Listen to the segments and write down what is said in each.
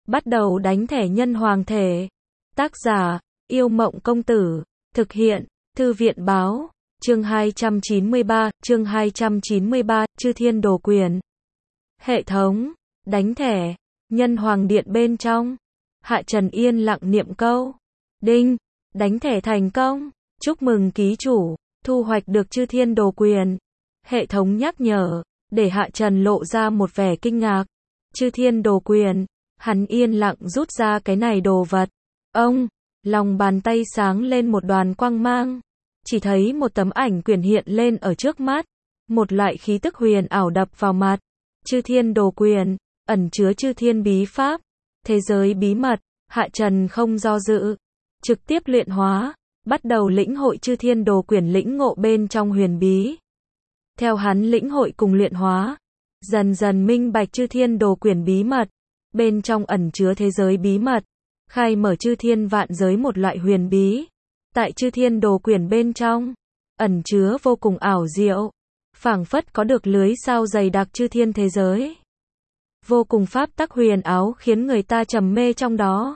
Bắt đầu đánh thẻ nhân hoàng thể. Tác giả, Yêu Mộng Công Tử. Thực hiện, Thư viện Báo. Chương 293, chương 293, Chư Thiên Đồ Quyền. Hệ thống, đánh thẻ, nhân hoàng điện bên trong. Hạ Trần yên lặng niệm câu. Đinh, đánh thẻ thành công. Chúc mừng ký chủ, thu hoạch được Chư Thiên Đồ Quyền. Hệ thống nhắc nhở, để Hạ Trần lộ ra một vẻ kinh ngạc. Chư Thiên Đồ Quyền, hắn yên lặng rút ra cái này đồ vật. Ông, lòng bàn tay sáng lên một đoàn quang mang. Chỉ thấy một tấm ảnh quyển hiện lên ở trước mắt. Một loại khí tức huyền ảo đập vào mặt. Chư Thiên Đồ Quyền, ẩn chứa chư thiên bí pháp. Thế giới bí mật, Hạ Trần không do dự. Trực tiếp luyện hóa, bắt đầu lĩnh hội Chư Thiên Đồ Quyền lĩnh ngộ bên trong huyền bí. Theo hắn lĩnh hội cùng luyện hóa, dần dần minh bạch Chư Thiên Đồ Quyền bí mật. Bên trong ẩn chứa thế giới bí mật, khai mở chư thiên vạn giới một loại huyền bí. Tại Chư Thiên Đồ Quyền bên trong, ẩn chứa vô cùng ảo diệu, phảng phất có được lưới sao dày đặc chư thiên thế giới. Vô cùng pháp tắc huyền ảo khiến người ta trầm mê trong đó.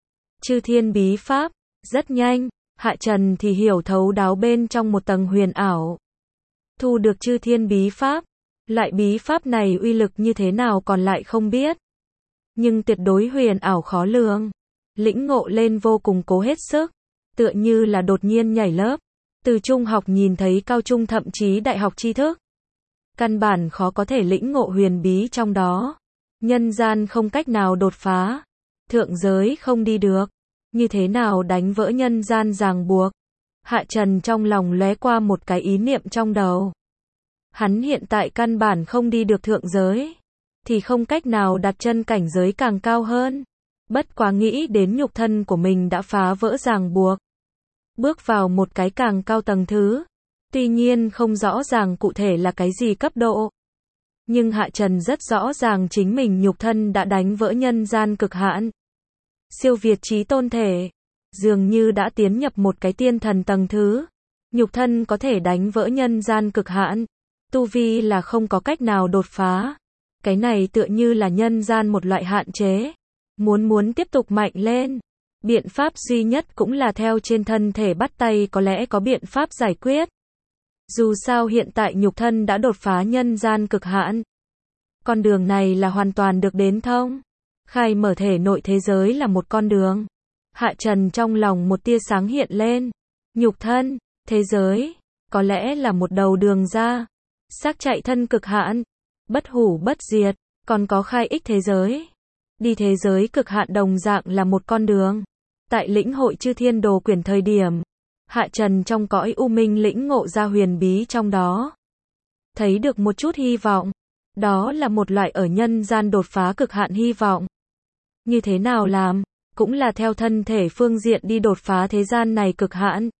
Chư thiên bí pháp, rất nhanh, Hạ Trần thì hiểu thấu đáo bên trong một tầng huyền ảo. Thu được chư thiên bí pháp, loại bí pháp này uy lực như thế nào còn lại không biết. Nhưng tuyệt đối huyền ảo khó lường. Lĩnh ngộ lên vô cùng cố hết sức, tựa như là đột nhiên nhảy lớp. Từ trung học nhìn thấy cao trung thậm chí đại học tri thức. Căn bản khó có thể lĩnh ngộ huyền bí trong đó. Nhân gian không cách nào đột phá. Thượng giới không đi được. Như thế nào đánh vỡ nhân gian ràng buộc? Hạ Trần trong lòng lóe qua một cái ý niệm trong đầu. Hắn hiện tại căn bản không đi được thượng giới. Thì không cách nào đặt chân cảnh giới càng cao hơn. Bất quá nghĩ đến nhục thân của mình đã phá vỡ ràng buộc. Bước vào một cái càng cao tầng thứ. Tuy nhiên không rõ ràng cụ thể là cái gì cấp độ. Nhưng Hạ Trần rất rõ ràng chính mình nhục thân đã đánh vỡ nhân gian cực hạn. Siêu việt chí tôn thể. Dường như đã tiến nhập một cái tiên thần tầng thứ. Nhục thân có thể đánh vỡ nhân gian cực hạn. Tu vi là không có cách nào đột phá. Cái này tựa như là nhân gian một loại hạn chế. Muốn tiếp tục mạnh lên. Biện pháp duy nhất cũng là theo trên thân thể bắt tay có lẽ có biện pháp giải quyết. Dù sao hiện tại nhục thân đã đột phá nhân gian cực hạn. Con đường này là hoàn toàn được đến thông. Khai mở thể nội thế giới là một con đường. Hạ Trần trong lòng một tia sáng hiện lên. Nhục thân, thế giới, có lẽ là một đầu đường ra. Xác chạy thân cực hạn, bất hủ bất diệt, còn có khai ích thế giới. Đi thế giới cực hạn đồng dạng là một con đường. Tại lĩnh hội Chư Thiên Đồ Quyền thời điểm, Hạ Trần trong cõi u minh lĩnh ngộ ra huyền bí trong đó. Thấy được một chút hy vọng. Đó là một loại ở nhân gian đột phá cực hạn hy vọng. Như thế nào làm, cũng là theo thân thể phương diện đi đột phá thế gian này cực hạn.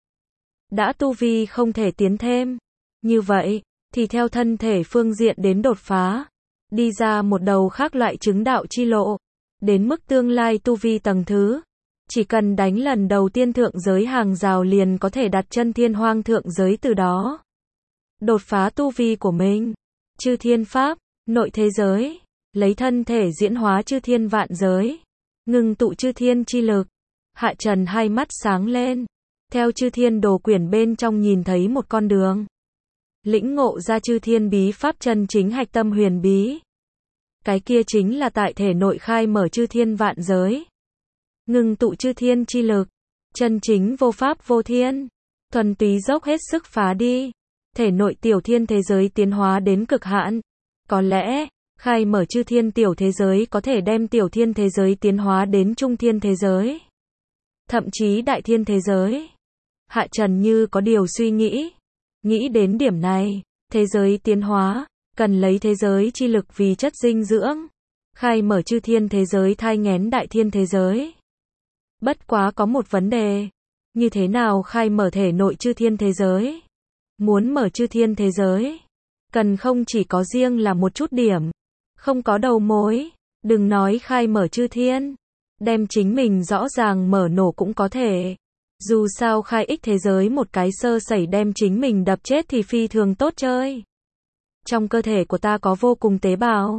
Đã tu vi không thể tiến thêm. Như vậy, thì theo thân thể phương diện đến đột phá. Đi ra một đầu khác loại chứng đạo chi lộ. Đến mức tương lai tu vi tầng thứ. Chỉ cần đánh lần đầu tiên thượng giới hàng rào liền có thể đặt chân thiên hoang thượng giới từ đó. Đột phá tu vi của mình. Chư thiên pháp, nội thế giới. Lấy thân thể diễn hóa chư thiên vạn giới. Ngừng tụ chư thiên chi lực. Hạ Trần hai mắt sáng lên. Theo Chư Thiên Đồ Quyển bên trong nhìn thấy một con đường. Lĩnh ngộ ra chư thiên bí pháp chân chính hạch tâm huyền bí. Cái kia chính là tại thể nội khai mở chư thiên vạn giới. Ngừng tụ chư thiên chi lực. Chân chính vô pháp vô thiên. Thuần túy dốc hết sức phá đi. Thể nội tiểu thiên thế giới tiến hóa đến cực hạn. Có lẽ, khai mở chư thiên tiểu thế giới có thể đem tiểu thiên thế giới tiến hóa đến trung thiên thế giới. Thậm chí đại thiên thế giới. Hạ Trần như có điều suy nghĩ. Nghĩ đến điểm này, thế giới tiến hóa, cần lấy thế giới chi lực vì chất dinh dưỡng. Khai mở chư thiên thế giới thai nghén đại thiên thế giới. Bất quá có một vấn đề. Như thế nào khai mở thể nội chư thiên thế giới? Muốn mở chư thiên thế giới, cần không chỉ có riêng là một chút điểm. Không có đầu mối. Đừng nói khai mở chư thiên. Đem chính mình rõ ràng mở nổ cũng có thể. Dù sao khai ích thế giới một cái sơ sẩy đem chính mình đập chết thì phi thường tốt chơi. Trong cơ thể của ta có vô cùng tế bào.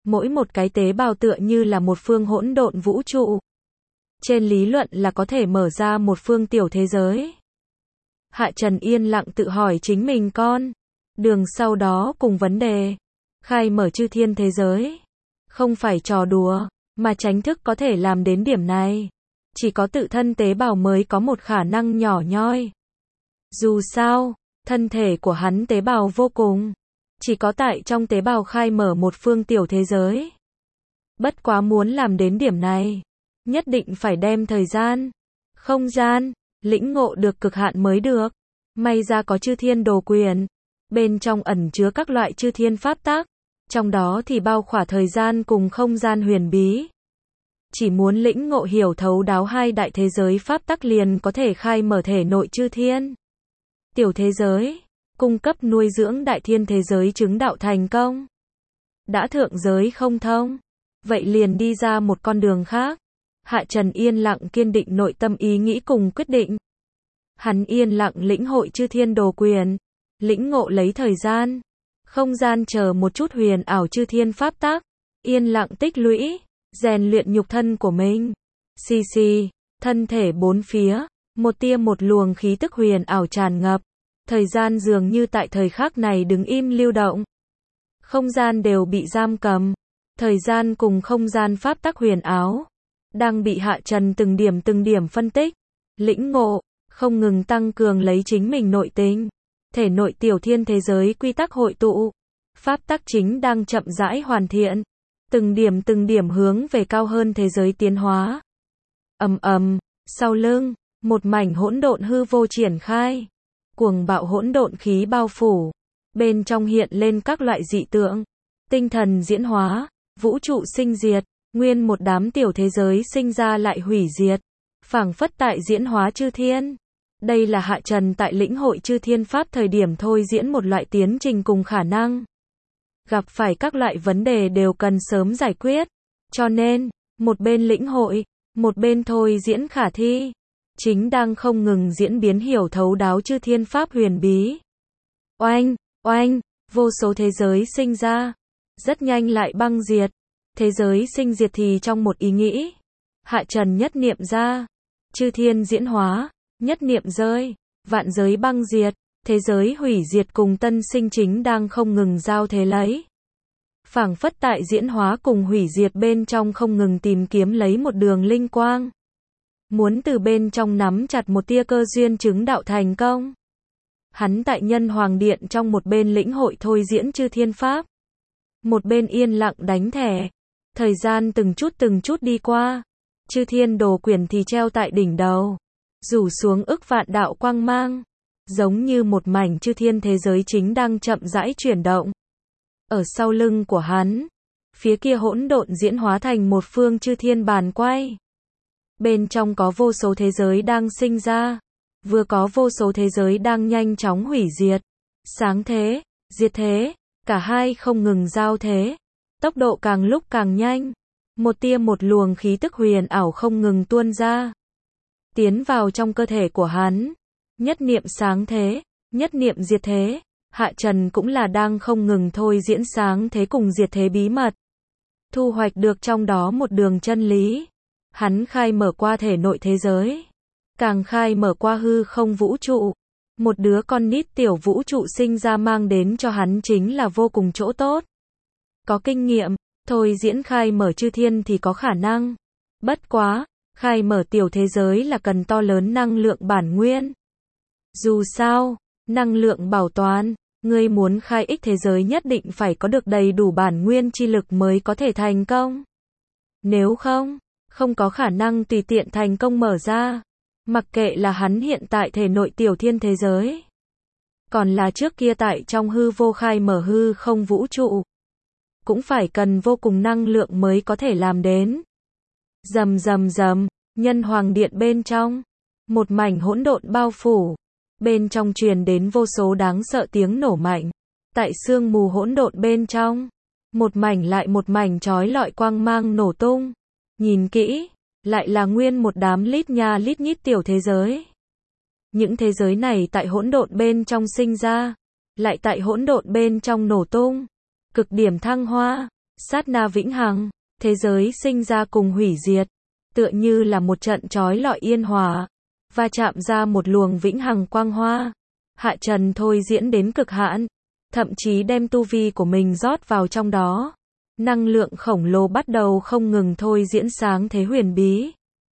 Mỗi một cái tế bào tựa như là một phương hỗn độn vũ trụ. Trên lý luận là có thể mở ra một phương tiểu thế giới. Hạ Trần yên lặng tự hỏi chính mình đường sau đó cùng vấn đề. Khai mở chư thiên thế giới. Không phải trò đùa, mà chính thức có thể làm đến điểm này. Chỉ có tự thân tế bào mới có một khả năng nhỏ nhoi. Dù sao, thân thể của hắn tế bào vô cùng. Chỉ có tại trong tế bào khai mở một phương tiểu thế giới. Bất quá muốn làm đến điểm này, nhất định phải đem thời gian, không gian, lĩnh ngộ được cực hạn mới được. May ra có chư thiên đồ quyền. Bên trong ẩn chứa các loại chư thiên pháp tắc. Trong đó thì bao khỏa thời gian cùng không gian huyền bí. Chỉ muốn lĩnh ngộ hiểu thấu đáo hai đại thế giới pháp tắc liền có thể khai mở thể nội chư thiên. Tiểu thế giới, cung cấp nuôi dưỡng đại thiên thế giới chứng đạo thành công. Đã thượng giới không thông, vậy liền đi ra một con đường khác. Hạ Trần yên lặng kiên định nội tâm ý nghĩ cùng quyết định. Hắn yên lặng lĩnh hội chư thiên đồ quyền, lĩnh ngộ lấy thời gian, không gian chờ một chút huyền ảo chư thiên pháp tắc, yên lặng tích lũy, rèn luyện nhục thân của mình. Xì xì, thân thể bốn phía, một tia một luồng khí tức huyền ảo tràn ngập, thời gian dường như tại thời khắc này đứng im lưu động. Không gian đều bị giam cầm, thời gian cùng không gian pháp tắc huyền ảo đang bị Hạ Trần từng điểm phân tích, lĩnh ngộ, không ngừng tăng cường lấy chính mình nội tình. Thể nội tiểu thiên thế giới quy tắc hội tụ, pháp tắc chính đang chậm rãi hoàn thiện, từng điểm hướng về cao hơn thế giới tiến hóa. Sau lưng, một mảnh hỗn độn hư vô triển khai, cuồng bạo hỗn độn khí bao phủ, bên trong hiện lên các loại dị tượng, tinh thần diễn hóa, vũ trụ sinh diệt, nguyên một đám tiểu thế giới sinh ra lại hủy diệt, phảng phất tại diễn hóa chư thiên. Đây là Hạ Trần tại lĩnh hội chư thiên pháp thời điểm thôi diễn một loại tiến trình cùng khả năng. Gặp phải các loại vấn đề đều cần sớm giải quyết. Cho nên, một bên lĩnh hội, một bên thôi diễn khả thi. Chính đang không ngừng diễn biến hiểu thấu đáo chư thiên pháp huyền bí. Oanh, vô số thế giới sinh ra. Rất nhanh lại băng diệt. Thế giới sinh diệt thì trong một ý nghĩ. Hạ Trần nhất niệm ra. Chư thiên diễn hóa. Nhất niệm rơi, vạn giới băng diệt, thế giới hủy diệt cùng tân sinh chính đang không ngừng giao thế lấy. Phảng phất tại diễn hóa cùng hủy diệt bên trong không ngừng tìm kiếm lấy một đường linh quang. Muốn từ bên trong nắm chặt một tia cơ duyên chứng đạo thành công. Hắn tại Nhân Hoàng Điện trong một bên lĩnh hội thôi diễn chư thiên pháp. Một bên yên lặng đánh thẻ. Thời gian từng chút đi qua. Chư thiên đồ quyển thì treo tại đỉnh đầu. Rủ xuống ức vạn đạo quang mang, giống như một mảnh chư thiên thế giới chính đang chậm rãi chuyển động. Ở sau lưng của hắn, phía kia hỗn độn diễn hóa thành một phương chư thiên bàn quay. Bên trong có vô số thế giới đang sinh ra, vừa có vô số thế giới đang nhanh chóng hủy diệt, sáng thế, diệt thế, cả hai không ngừng giao thế, tốc độ càng lúc càng nhanh, một tia một luồng khí tức huyền ảo không ngừng tuôn ra. Tiến vào trong cơ thể của hắn, nhất niệm sáng thế, nhất niệm diệt thế, Hạ Trần cũng là đang không ngừng thôi diễn sáng thế cùng diệt thế bí mật. Thu hoạch được trong đó một đường chân lý. Hắn khai mở qua thể nội thế giới, càng khai mở qua hư không vũ trụ. Một đứa con nít tiểu vũ trụ sinh ra mang đến cho hắn chính là vô cùng chỗ tốt. Có kinh nghiệm, thôi diễn khai mở chư thiên thì có khả năng. Bất quá, khai mở tiểu thế giới là cần to lớn năng lượng bản nguyên. Dù sao, năng lượng bảo toàn, ngươi muốn khai ích thế giới nhất định phải có được đầy đủ bản nguyên chi lực mới có thể thành công. Nếu không, không có khả năng tùy tiện thành công mở ra. Mặc kệ là hắn hiện tại thể nội tiểu thiên thế giới, còn là trước kia tại trong hư vô khai mở hư không vũ trụ, cũng phải cần vô cùng năng lượng mới có thể làm đến. Rầm rầm rầm, Nhân Hoàng Điện bên trong, một mảnh hỗn độn bao phủ, bên trong truyền đến vô số đáng sợ tiếng nổ mạnh. Tại sương mù hỗn độn bên trong, một mảnh lại một mảnh chói lọi quang mang nổ tung. Nhìn kỹ, lại là nguyên một đám lít nha lít nhít tiểu thế giới. Những thế giới này tại hỗn độn bên trong sinh ra, lại tại hỗn độn bên trong nổ tung, cực điểm thăng hoa, Sát na vĩnh hằng, thế giới sinh ra cùng hủy diệt, tựa như là một trận chói lọi yên hòa, va chạm ra một luồng vĩnh hằng quang hoa. Hạ Trần thôi diễn đến cực hạn, thậm chí đem tu vi của mình rót vào trong đó. Năng lượng khổng lồ bắt đầu không ngừng thôi diễn sáng thế huyền bí.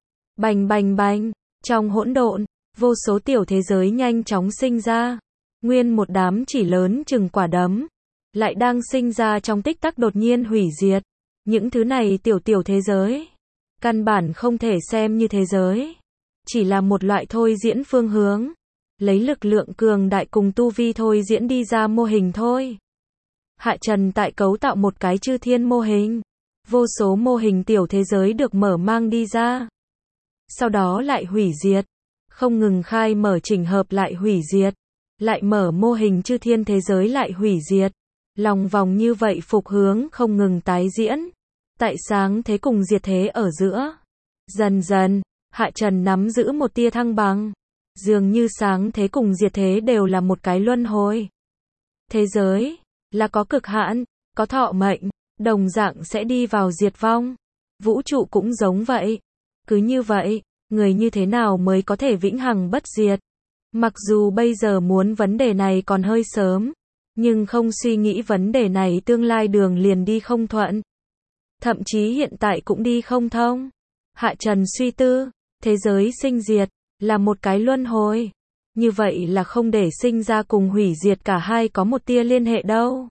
Bành bành bành, trong hỗn độn, vô số tiểu thế giới nhanh chóng sinh ra. Nguyên một đám chỉ lớn chừng quả đấm, lại đang sinh ra trong tích tắc đột nhiên hủy diệt. Những thứ này tiểu thế giới, căn bản không thể xem như thế giới, chỉ là một loại thôi diễn phương hướng, lấy lực lượng cường đại cùng tu vi thôi diễn đi ra mô hình thôi. Hạ Trần tại cấu tạo một cái chư thiên mô hình, vô số mô hình tiểu thế giới được mở mang đi ra, sau đó lại hủy diệt, không ngừng khai mở chỉnh hợp lại hủy diệt, lại mở mô hình chư thiên thế giới lại hủy diệt, lòng vòng như vậy phục hướng không ngừng tái diễn, tại sáng thế cùng diệt thế ở giữa. Dần dần, Hạ Trần nắm giữ một tia thăng bằng, dường như sáng thế cùng diệt thế đều là một cái luân hồi. Thế giới là có cực hạn, có thọ mệnh, đồng dạng sẽ đi vào diệt vong. Vũ trụ cũng giống vậy. Cứ như vậy, người như thế nào mới có thể vĩnh hằng bất diệt? Mặc dù bây giờ muốn vấn đề này còn hơi sớm, nhưng không suy nghĩ vấn đề này tương lai đường liền đi không thuận. Thậm chí hiện tại cũng đi không thông. Hạ Trần suy tư, thế giới sinh diệt là một cái luân hồi. Như vậy là không để sinh ra cùng hủy diệt cả hai có một tia liên hệ đâu.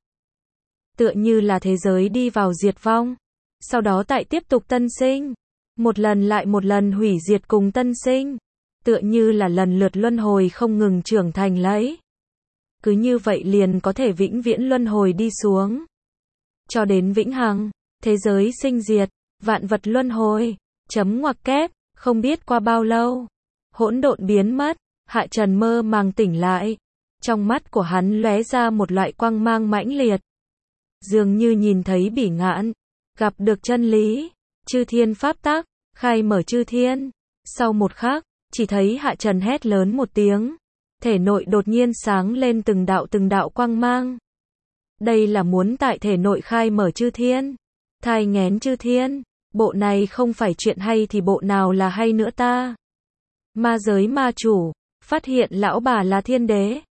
Tựa như là thế giới đi vào diệt vong, sau đó tại tiếp tục tân sinh, một lần lại một lần hủy diệt cùng tân sinh, tựa như là lần lượt luân hồi không ngừng trưởng thành lấy. Cứ như vậy liền có thể vĩnh viễn luân hồi đi xuống, cho đến vĩnh hằng, thế giới sinh diệt, vạn vật luân hồi, chấm ngoặc kép, không biết qua bao lâu, hỗn độn biến mất, Hạ Trần mơ màng tỉnh lại, trong mắt của hắn lóe ra một loại quang mang mãnh liệt, dường như nhìn thấy bỉ ngạn, gặp được chân lý, chư thiên pháp tắc, khai mở chư thiên. Sau một khắc, chỉ thấy Hạ Trần hét lớn một tiếng, thể nội đột nhiên sáng lên từng đạo quang mang. Đây là muốn tại thể nội khai mở chư thiên, thai nghén chư thiên. Bộ này không phải chuyện hay thì bộ nào là hay nữa ta? Ma giới ma chủ, phát hiện lão bà là thiên đế,